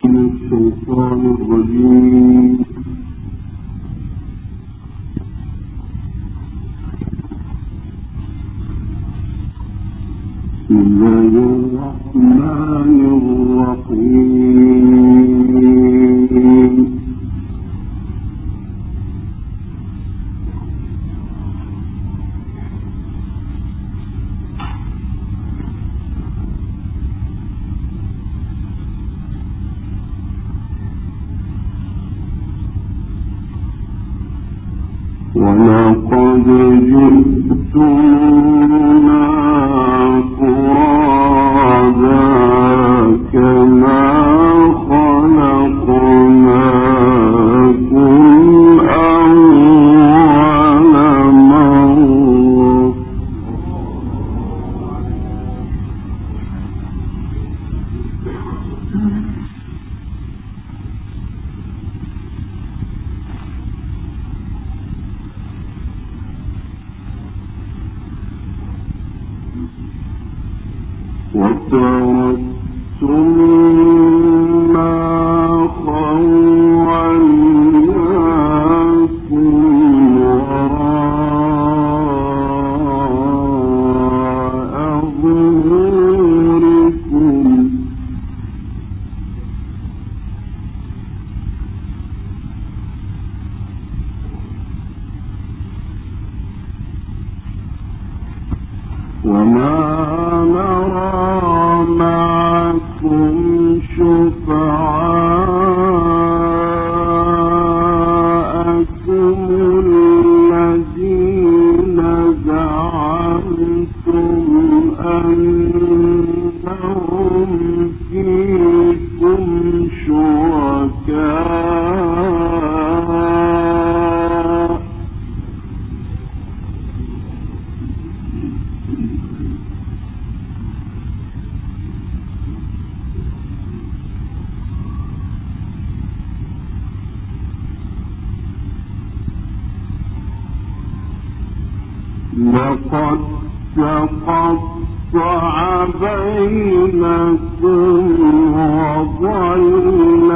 الشيطان الرجيم. بسم الله الرحمن الرحيم. ولقد جئتمونا فرادا كما خلقناكم أول مرة. وتركتم ما خولناكم وراء ظهوركم وما نرى معكم شفعاءكم الذين زعمتم أنهم فيكم شركاء لقد تقطع بينكم وضل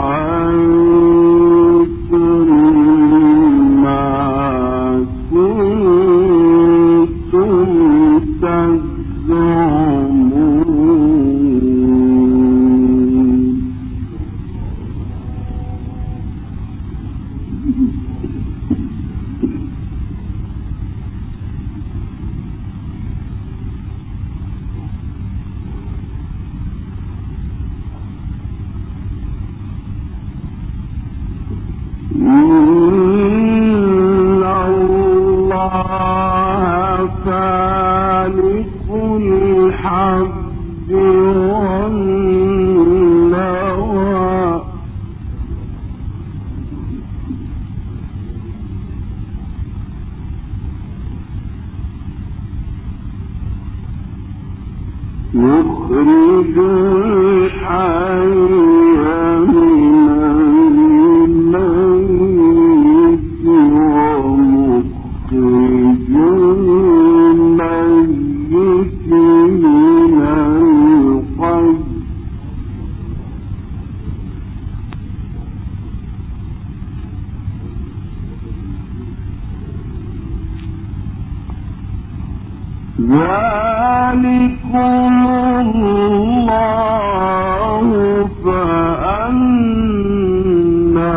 عنكم ما كنتم تزعمون. إن الله فالق الحب والنوى يخرج الحي من الميت ومخرج الميت من الحي ذلكم الله فأنى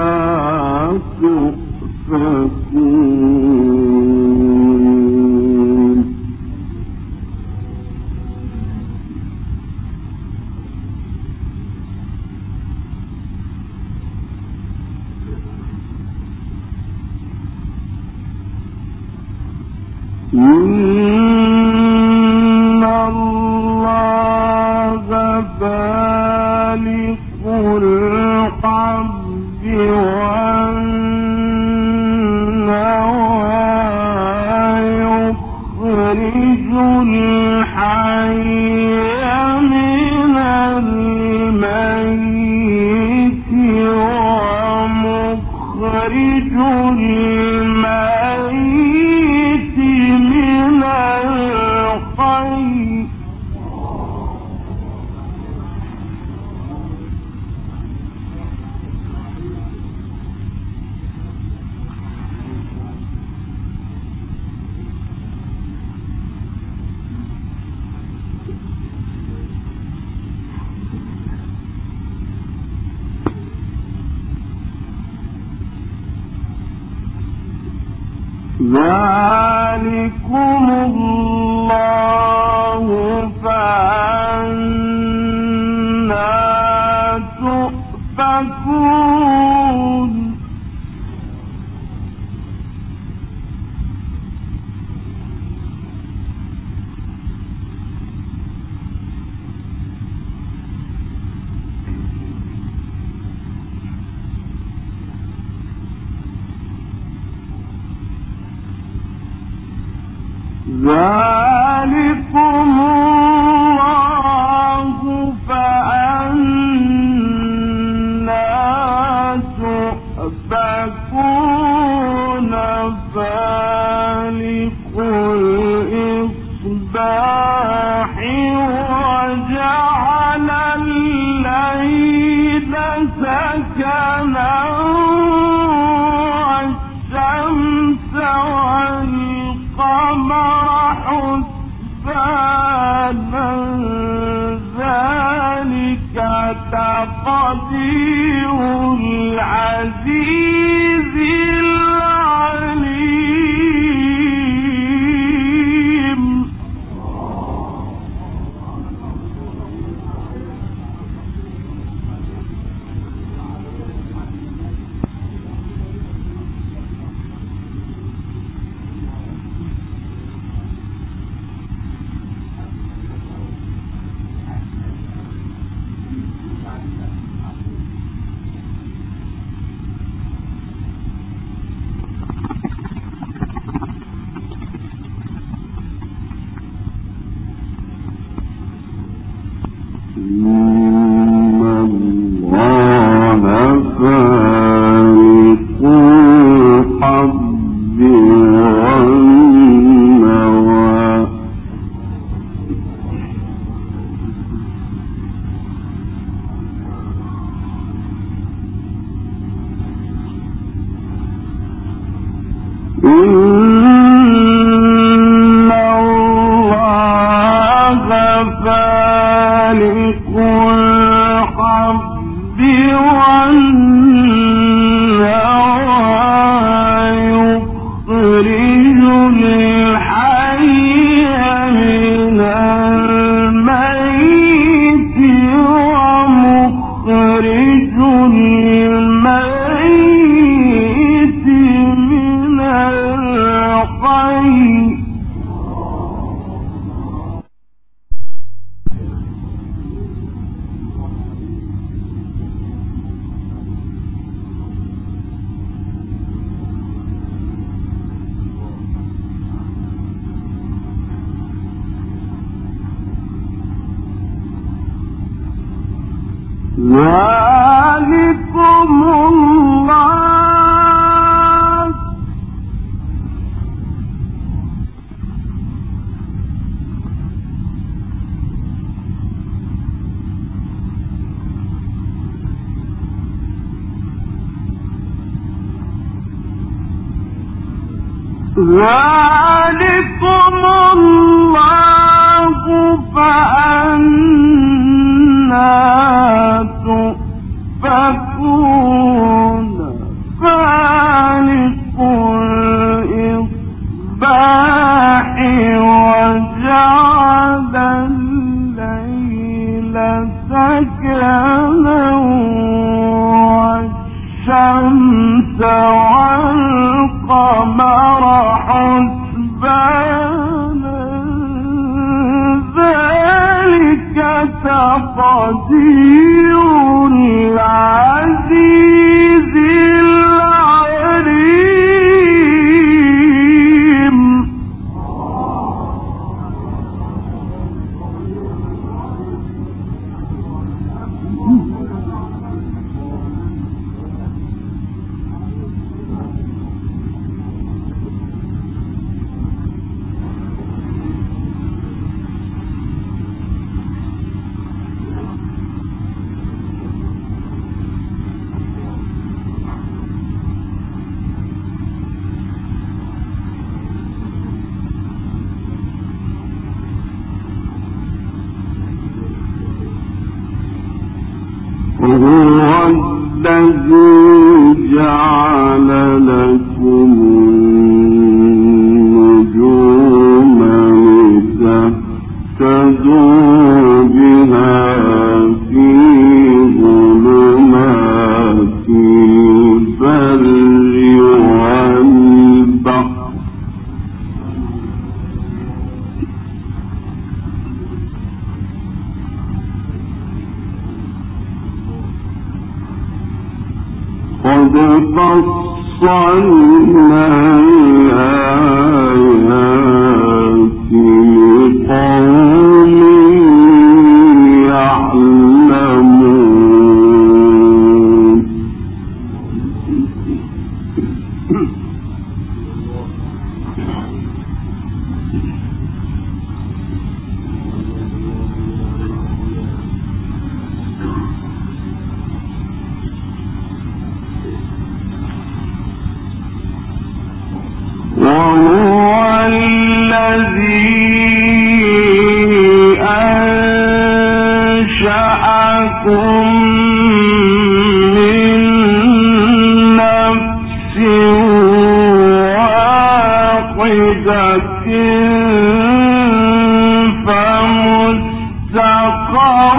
تؤفكون. إن الله بالغ الحب والنوى يخرج الحي من الميت ومخرج الميت من الحي ذلكم الله فأنا تؤفكون ذلكم الله فأنا تؤفكون فالق الإصباح وجعل الليل سكنا والشمس والقمر حسبانا ذلك تقدير العزيز العليم ذلكم الله فأنا تؤفكون فالق الإصباح وجعل الليل سكنا والشمس والقمر حسبانا ذلك تقدير العزيز العليم وهو الذي جعل لكم قد فصلنا الآيات لقوم يعلمون وهو الذي أنشأكم من نفس واحدة فمستقر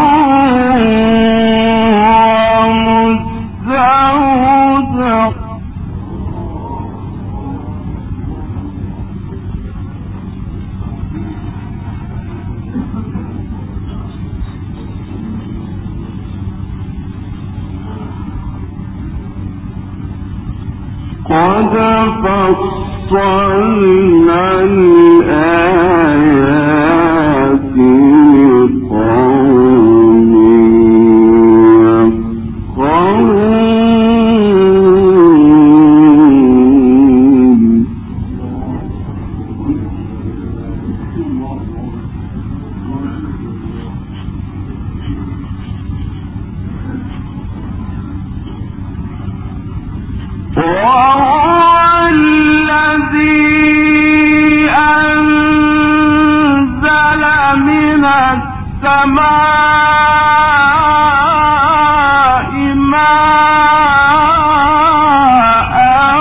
ومستودع قد فصلنا الآيات لقوم يفقهون وهو الذي أنزل من السماء ماء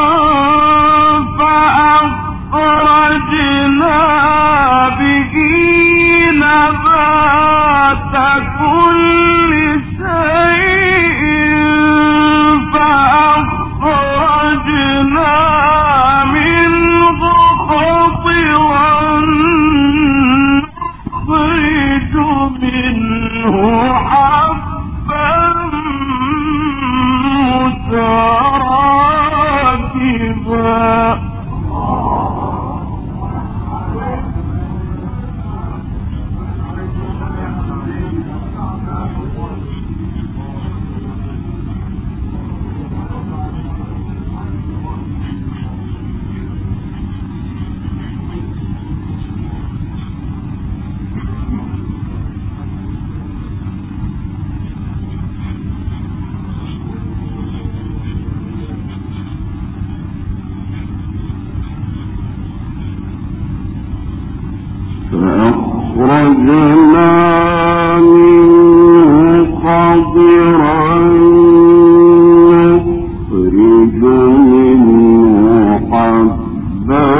فأخرجنا به نبات كل شيء فأخرجنا منه خضرا نخرج منه حبا متراكبا فأخرجنا منه خضرا نخرج منه حبا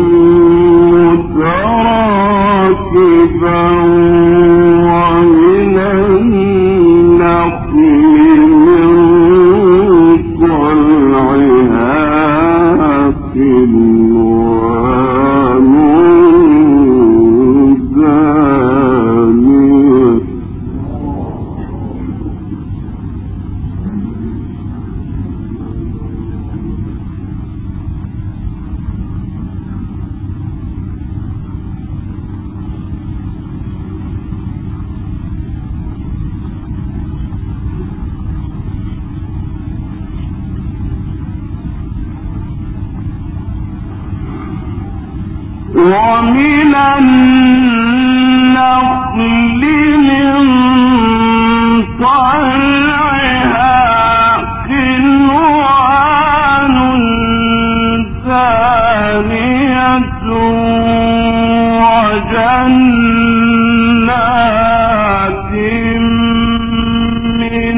متراكبا ومن النخل من طلعها قنوان دانية ومن النخل من طلعها قنوان دانية وجنات من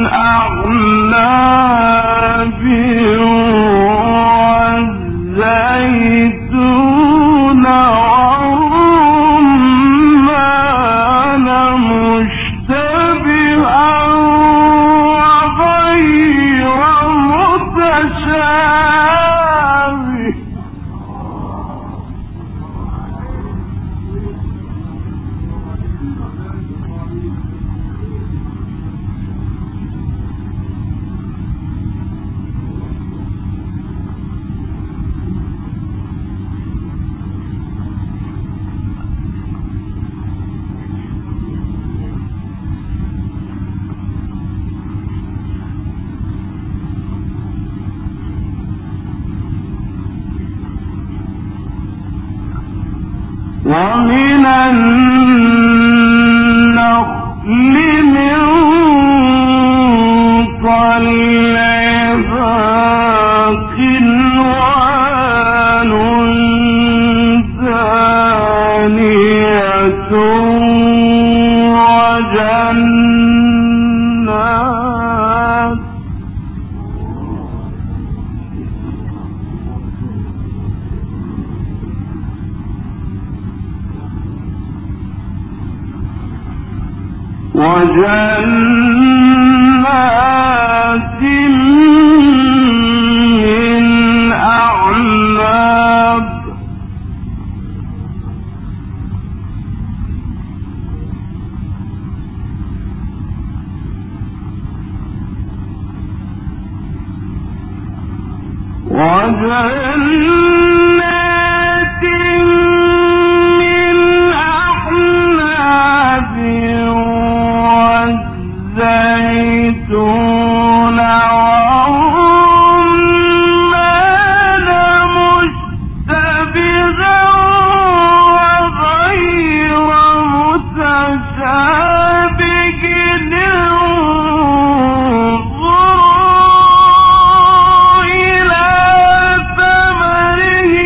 أعناب والزيتون ورمان ومن النخل من طلعها قنوان دانية وجنات من أعناب وجنات من أعناب والزيتون والرمان مشتبها وغير متشابه انظروا إلى ثمره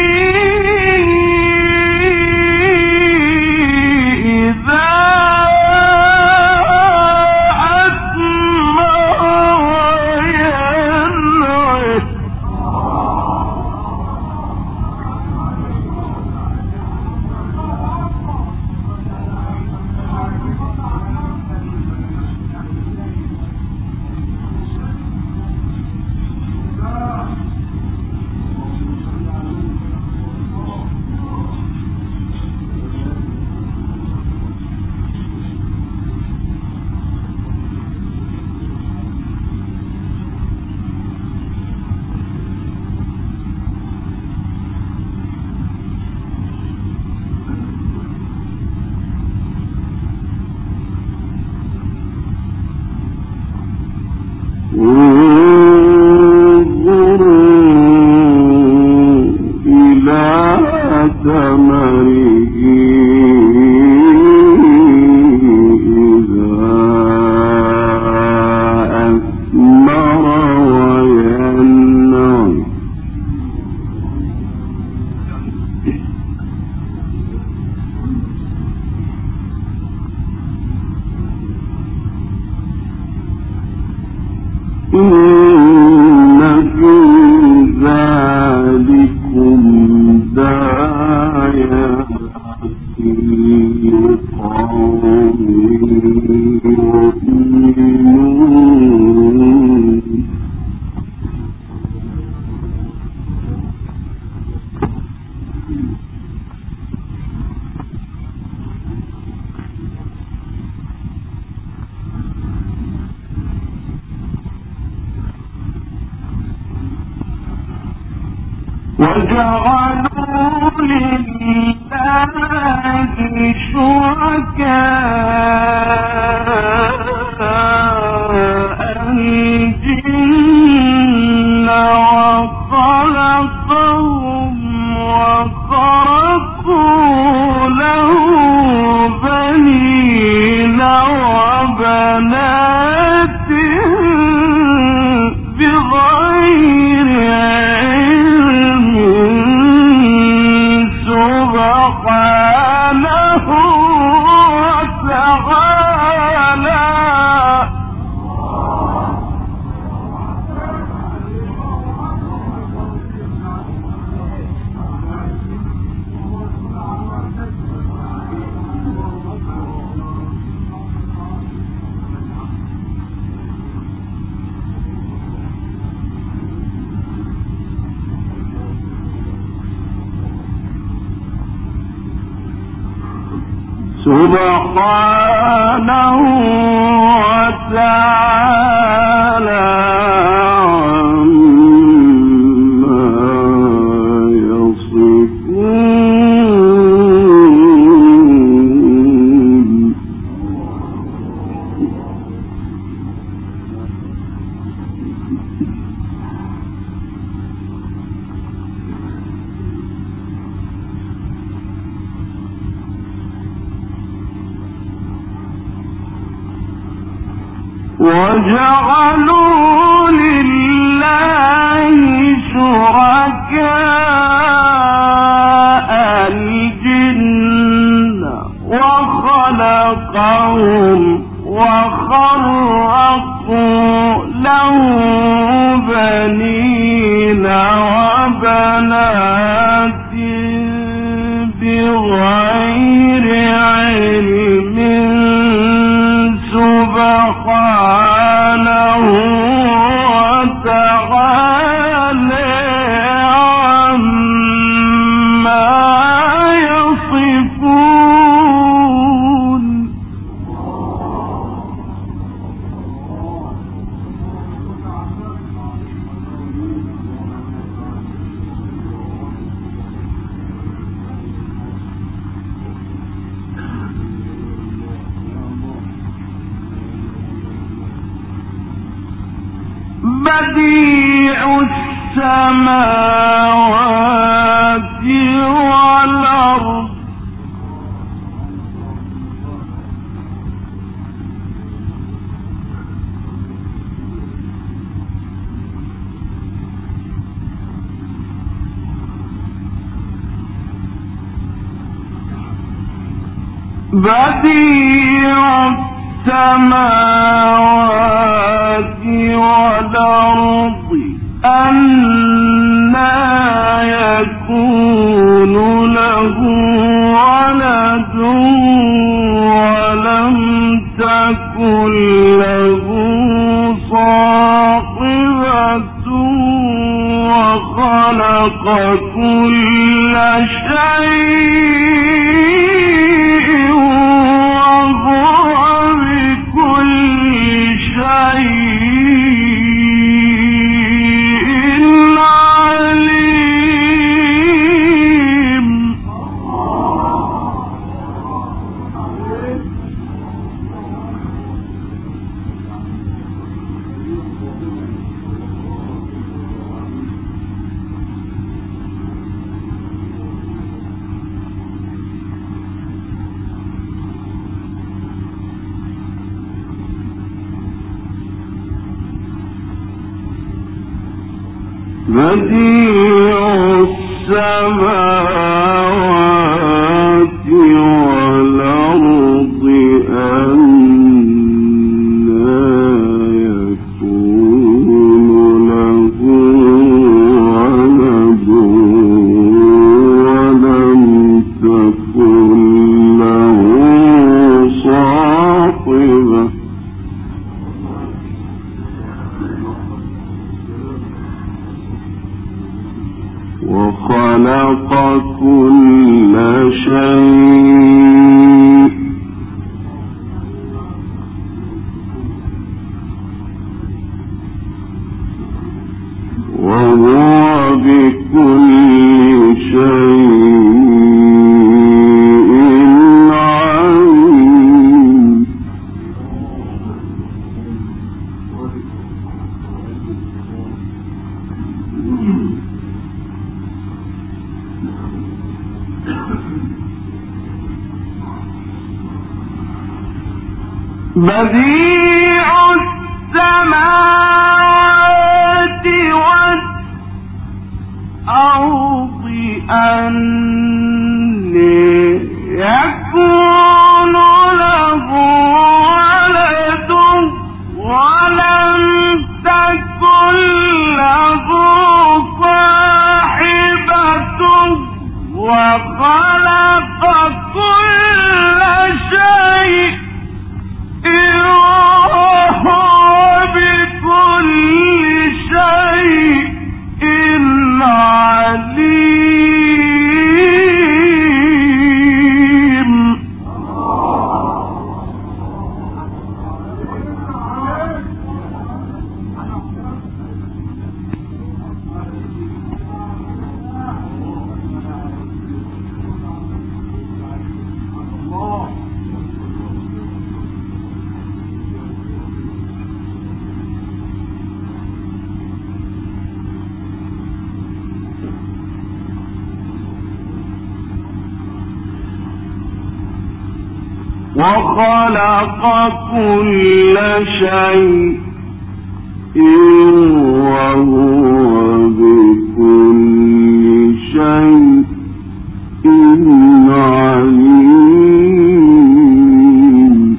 إذا أثمر وينعم انظروا إلى ثمره إذا أثمر وينعم إن في ذلكم لآيات لقوم يؤمنون وجعلوا لله شركاء الجن وخلقهم وخرقوا له بنين وبنات بغير علم سبحانه وتعالى سبحانه وتعالى عما يصفون وجعلوا لله شركاء الجن وخلقهم وخرقوا له بنين وبنات بغير علم سبحانه وتعالى عما يصفون. بديع السماوات والأرض بديع السماوات والأرض أنى يكون له ولد ولم تكن له صاحبة وخلق كل شيء وهو بكل شيء عليم. بديع السماوات والأرض أنى يكون له ولد ولم تكن له صاحبة وخلق كل شيء وهو بكل شيء عليم. بديع السماوات والأرض أنى يكون له ولد ولم تكن له صاحبة وخلق كل شيء بكل شيء عليم. وخلق كل شيء وهو بكل شيء عليم.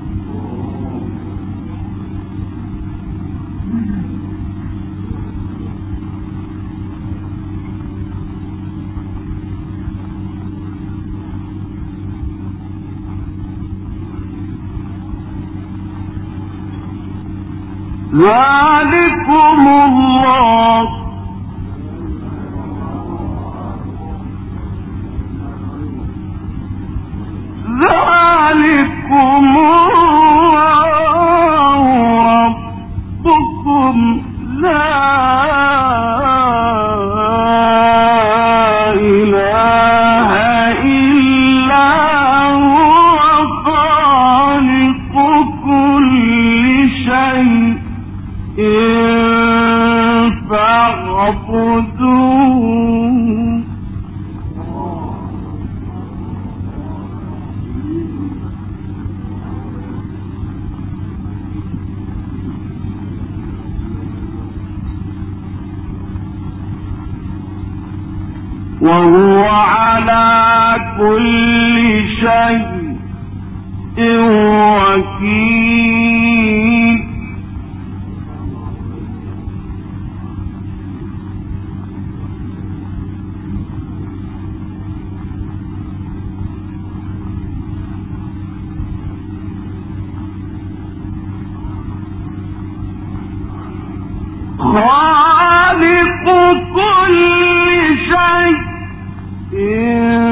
ذلكم الله ربكم لا إله إلا هو خالق كل شيء فاعبدوه. وهو على كل شيء وكيل. خالق كل شيء